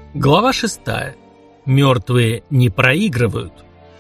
Глава 6. Мертвые не проигрывают.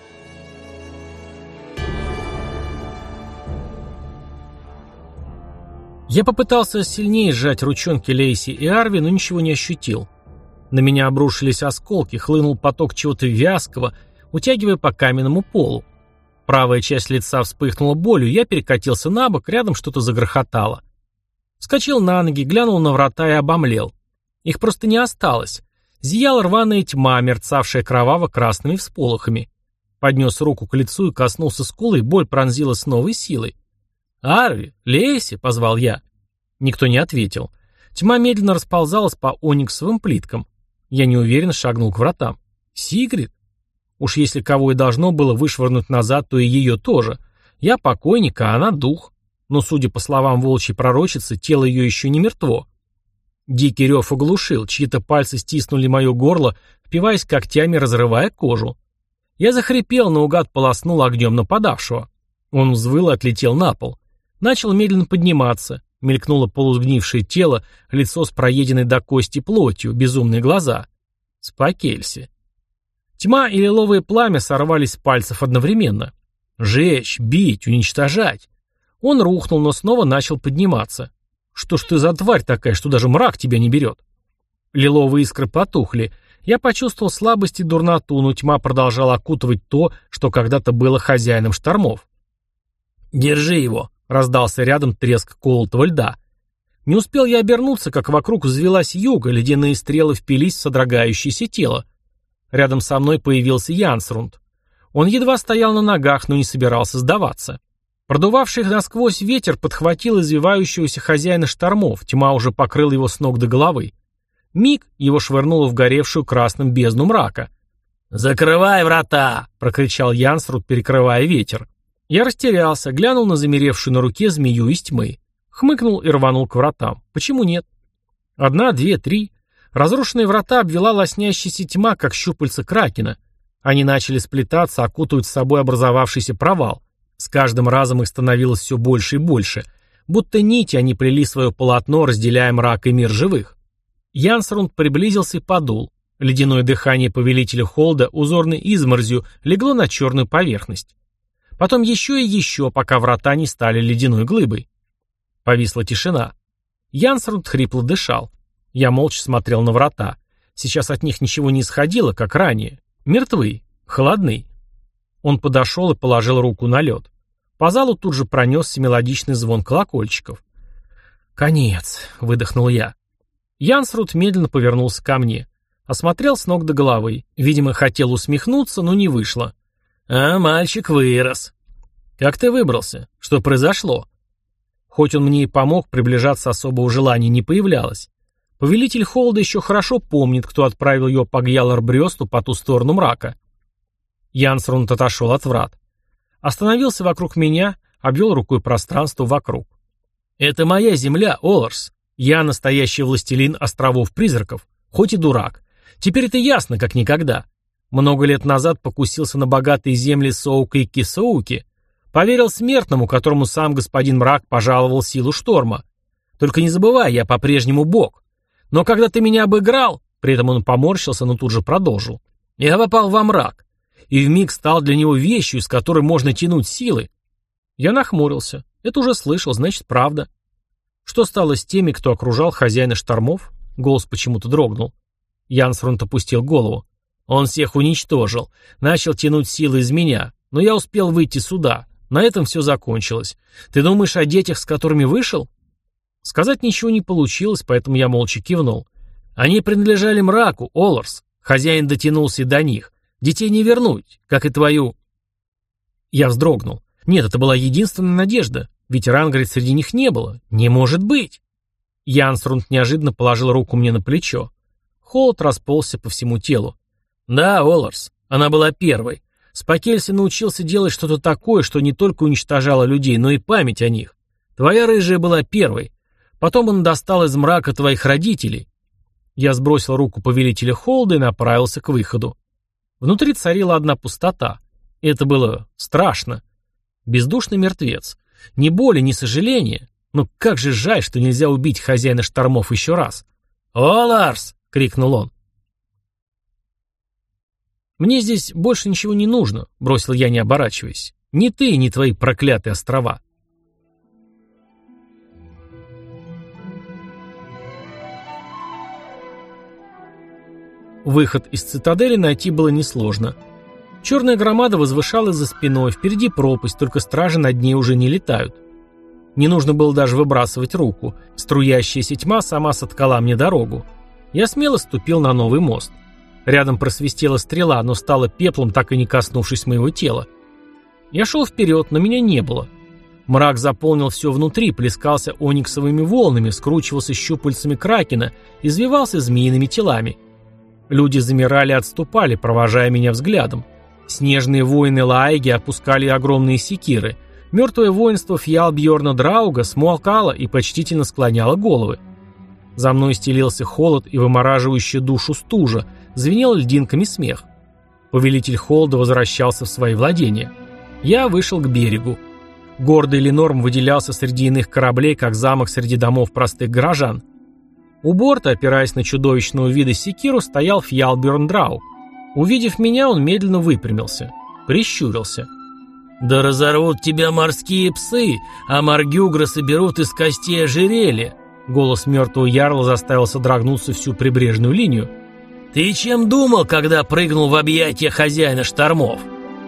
Я попытался сильнее сжать ручонки Лейси и Арви, но ничего не ощутил. На меня обрушились осколки, хлынул поток чего-то вязкого, утягивая по каменному полу. Правая часть лица вспыхнула болью, я перекатился на бок, рядом что-то загрохотало. Вскочил на ноги, глянул на врата и обомлел. Их просто не осталось. Зияла рваная тьма, мерцавшая кроваво-красными всполохами. Поднес руку к лицу и коснулся скулы, боль пронзила с новой силой. «Арви! Лейси!» — позвал я. Никто не ответил. Тьма медленно расползалась по ониксовым плиткам. Я неуверенно шагнул к вратам. «Сигрид?» Уж если кого и должно было вышвырнуть назад, то и ее тоже. Я покойник, а она дух. Но, судя по словам волчьей пророчицы, тело ее еще не мертво. Дикий рев оглушил, чьи-то пальцы стиснули мое горло, впиваясь когтями, разрывая кожу. Я захрипел, наугад полоснул огнем нападавшего. Он взвыл и отлетел на пол. Начал медленно подниматься. Мелькнуло полусгнившее тело, лицо с проеденной до кости плотью, безумные глаза. Спакельси. Тьма и лиловое пламя сорвались с пальцев одновременно. Жечь, бить, уничтожать. Он рухнул, но снова начал подниматься. Что ж ты за тварь такая, что даже мрак тебя не берет? Лиловые искры потухли. Я почувствовал слабость и дурноту, но тьма продолжала окутывать то, что когда-то было хозяином штормов. «Держи его!» — раздался рядом треск колотого льда. Не успел я обернуться, как вокруг взвелась юга, ледяные стрелы впились в содрогающееся тело. Рядом со мной появился Янсрунд. Он едва стоял на ногах, но не собирался сдаваться. Продувавший их насквозь ветер подхватил извивающегося хозяина штормов, тьма уже покрыла его с ног до головы. Миг его швырнуло в горевшую красным бездну мрака. «Закрывай врата!» — прокричал Янсруд, перекрывая ветер. Я растерялся, глянул на замеревшую на руке змею из тьмы. Хмыкнул и рванул к вратам. Почему нет? 1, 2, 3. Разрушенные врата обвела лоснящаяся тьма, как щупальца кракена. Они начали сплетаться, окутывать с собой образовавшийся провал. С каждым разом их становилось все больше и больше. Будто нити они плели свое полотно, разделяя мрак и мир живых. Янсрунд приблизился и подул. Ледяное дыхание повелителя холода узорной изморозью легло на черную поверхность. Потом еще и еще, пока врата не стали ледяной глыбой. Повисла тишина. Янсрунд хрипло дышал. Я молча смотрел на врата. Сейчас от них ничего не исходило, как ранее. Мертвы, холодны. Он подошел и положил руку на лед. По залу тут же пронесся мелодичный звон колокольчиков. «Конец», — выдохнул я. Янсруд медленно повернулся ко мне. Осмотрел с ног до головы. Видимо, хотел усмехнуться, но не вышло. «А, мальчик вырос. Как ты выбрался? Что произошло?» Хоть он мне и помог, приближаться особого желания не появлялось. Повелитель холода еще хорошо помнит, кто отправил ее по Гьялар-Брёсту по ту сторону мрака. Янсрунд отошел от врат. Остановился вокруг меня, обвел рукой пространство вокруг. «Это моя земля, Оларс. Я настоящий властелин островов-призраков, хоть и дурак. Теперь это ясно, как никогда. Много лет назад покусился на богатые земли Соука и Кисоуки. Поверил смертному, которому сам господин Мрак пожаловал силу шторма. Только не забывай, я по-прежнему бог. Но когда ты меня обыграл...» При этом он поморщился, но тут же продолжил. «Я попал во мрак. И вмиг стал для него вещью, из которой можно тянуть силы». Я нахмурился. Это уже слышал, значит, правда. Что стало с теми, кто окружал хозяина штормов? Голос почему-то дрогнул. Янсрунд опустил голову. Он всех уничтожил. Начал тянуть силы из меня. Но я успел выйти сюда. На этом все закончилось. Ты думаешь о детях, с которыми вышел? Сказать ничего не получилось, поэтому я молча кивнул. Они принадлежали мраку, Оларс. Хозяин дотянулся и до них. Детей не вернуть, как и твою...» Я вздрогнул. Нет, это была единственная надежда, ведь Рангрид среди них не было. Не может быть! Янсрунд неожиданно положил руку мне на плечо. Холод расползся по всему телу. «Да, Оларс, она была первой. Спакельси научился делать что-то такое, что не только уничтожало людей, но и память о них. Твоя рыжая была первой. Потом он достал из мрака твоих родителей». Я сбросил руку повелителя холода и направился к выходу. Внутри царила одна пустота. И это было страшно. Бездушный мертвец. Ни боли, ни сожаления. Но как же жаль, что нельзя убить хозяина штормов еще раз. «Оларс!» — крикнул он. «Мне здесь больше ничего не нужно», — бросил я, не оборачиваясь. «Ни ты, ни твои проклятые острова». Выход из цитадели найти было несложно. Черная громада возвышалась за спиной, впереди пропасть, только стражи над ней уже не летают. Не нужно было даже выбрасывать руку. Струящаяся тьма сама соткала мне дорогу. Я смело ступил на новый мост. Рядом просвистела стрела, но стала пеплом, так и не коснувшись моего тела. Я шел вперед, но меня не было. Мрак заполнил все внутри, плескался ониксовыми волнами, скручивался щупальцами кракена, извивался змеиными телами. Люди замирали и отступали, провожая меня взглядом. Снежные воины Лаэги опускали огромные секиры. Мертвое воинство Фьялбьорна Драуга смолкало и почтительно склоняло головы. За мной стелился холод и вымораживающая душу стужа, звенел льдинками смех. Повелитель холода возвращался в свои владения. Я вышел к берегу. Гордый Ленорм выделялся среди иных кораблей, как замок среди домов простых горожан. У борта, опираясь на чудовищного вида секиру, стоял Фьялбьорн Драуг. Увидев меня, он медленно выпрямился, прищурился. «Да разорвут тебя морские псы, а Маргюгра соберут из костей ожерелье!» Голос мертвого ярла заставил содрогнуться всю прибрежную линию. «Ты чем думал, когда прыгнул в объятия хозяина штормов?»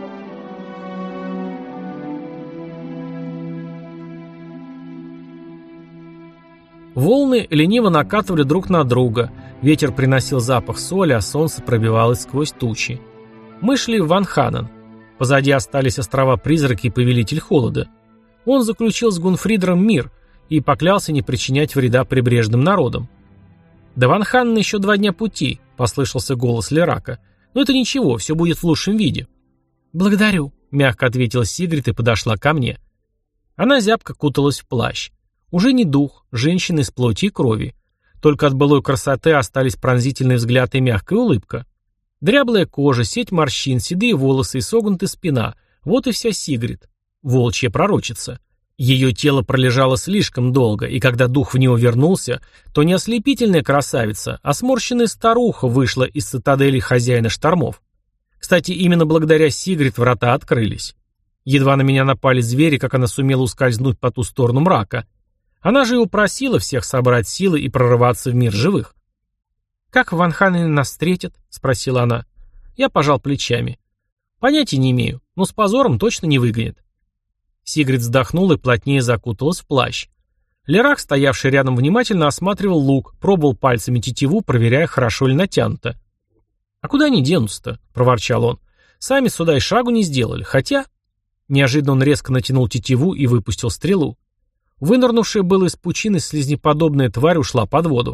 Волны лениво накатывали друг на друга, ветер приносил запах соли, а солнце пробивалось сквозь тучи. Мы шли в Ванханен. Позади остались острова-призраки и повелитель холода. Он заключил с Гунфридером мир и поклялся не причинять вреда прибрежным народам. «До Ванханена еще 2 дня пути», — послышался голос Лерака. «Но это ничего, все будет в лучшем виде». «Благодарю», — мягко ответила Сигрид и подошла ко мне. Она зябко куталась в плащ. Уже не дух, женщина из плоти и крови. Только от былой красоты остались пронзительный взгляд и мягкая улыбка. Дряблая кожа, сеть морщин, седые волосы и согнутая спина. Вот и вся Сигрид. Волчья пророчица. Ее тело пролежало слишком долго, и когда дух в него вернулся, то не ослепительная красавица, а сморщенная старуха вышла из цитадели хозяина штормов. Кстати, именно благодаря Сигрид врата открылись. Едва на меня напали звери, как она сумела ускользнуть по ту сторону мрака. Она же и упросила всех собрать силы и прорываться в мир живых. «Как в Ванханене нас встретят?» — спросила она. Я пожал плечами. «Понятия не имею, но с позором точно не выгонят». Сигрид вздохнула и плотнее закуталась в плащ. Лерак, стоявший рядом, внимательно осматривал лук, пробовал пальцами тетиву, проверяя, хорошо ли натянуто. «А куда они денутся-то?» — проворчал он. «Сами сюда и шагу не сделали, хотя...» Неожиданно он резко натянул тетиву и выпустил стрелу. Вынырнувшая было из пучины слизнеподобная тварь ушла под воду.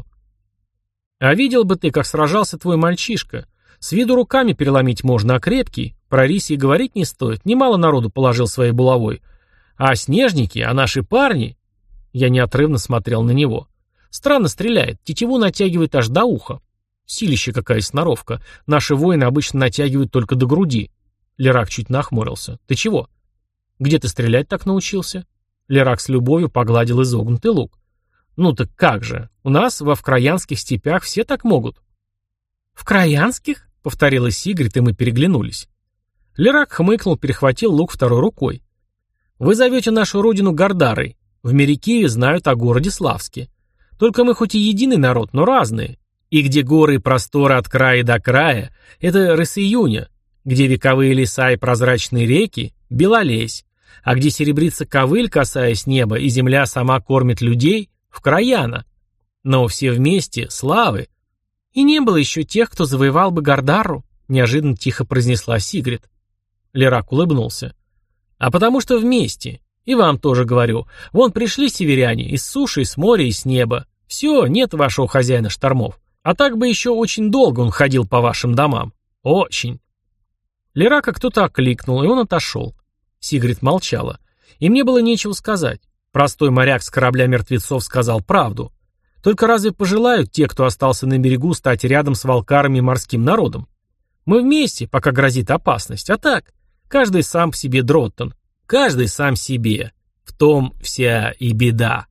«А видел бы ты, как сражался твой мальчишка. С виду руками переломить можно, а крепкий. Про риси и говорить не стоит. Немало народу положил своей булавой. А снежники, а наши парни...» Я неотрывно смотрел на него. «Странно стреляет, тетиву натягивает аж до уха. Силища какая сноровка. Наши воины обычно натягивают только до груди». Лерак чуть нахмурился. «Ты чего?» «Где ты стрелять так научился?» Лерак с любовью погладил изогнутый лук. «Ну так как же? У нас во вкраянских степях все так могут». «В краянских?» — повторила Сигрид, и мы переглянулись. Лерак хмыкнул, перехватил лук второй рукой. «Вы зовете нашу родину Гардарой. В Мерикиеве знают о городе Славске. Только мы хоть и единый народ, но разные. И где горы и просторы от края до края — это Рысиюня, где вековые леса и прозрачные реки — Белолесь. А где серебрится ковыль, касаясь неба, и земля сама кормит людей, в Краяна. Но все вместе славы. И не было еще тех, кто завоевал бы Гардару, неожиданно тихо произнесла Сигрид. Лерак улыбнулся. А потому что вместе. И вам тоже говорю. Вон пришли северяне из суши, с моря и с неба. Все, нет вашего хозяина штормов. А так бы еще очень долго он ходил по вашим домам. Очень. Лерака кто-то окликнул, и он отошел. Сигрид молчала. И мне было нечего сказать. Простой моряк с корабля мертвецов сказал правду. Только разве пожелают те, кто остался на берегу, стать рядом с волкарами и морским народом? Мы вместе, пока грозит опасность. А так, каждый сам по себе Дроттон. Каждый сам себе. В том вся и беда.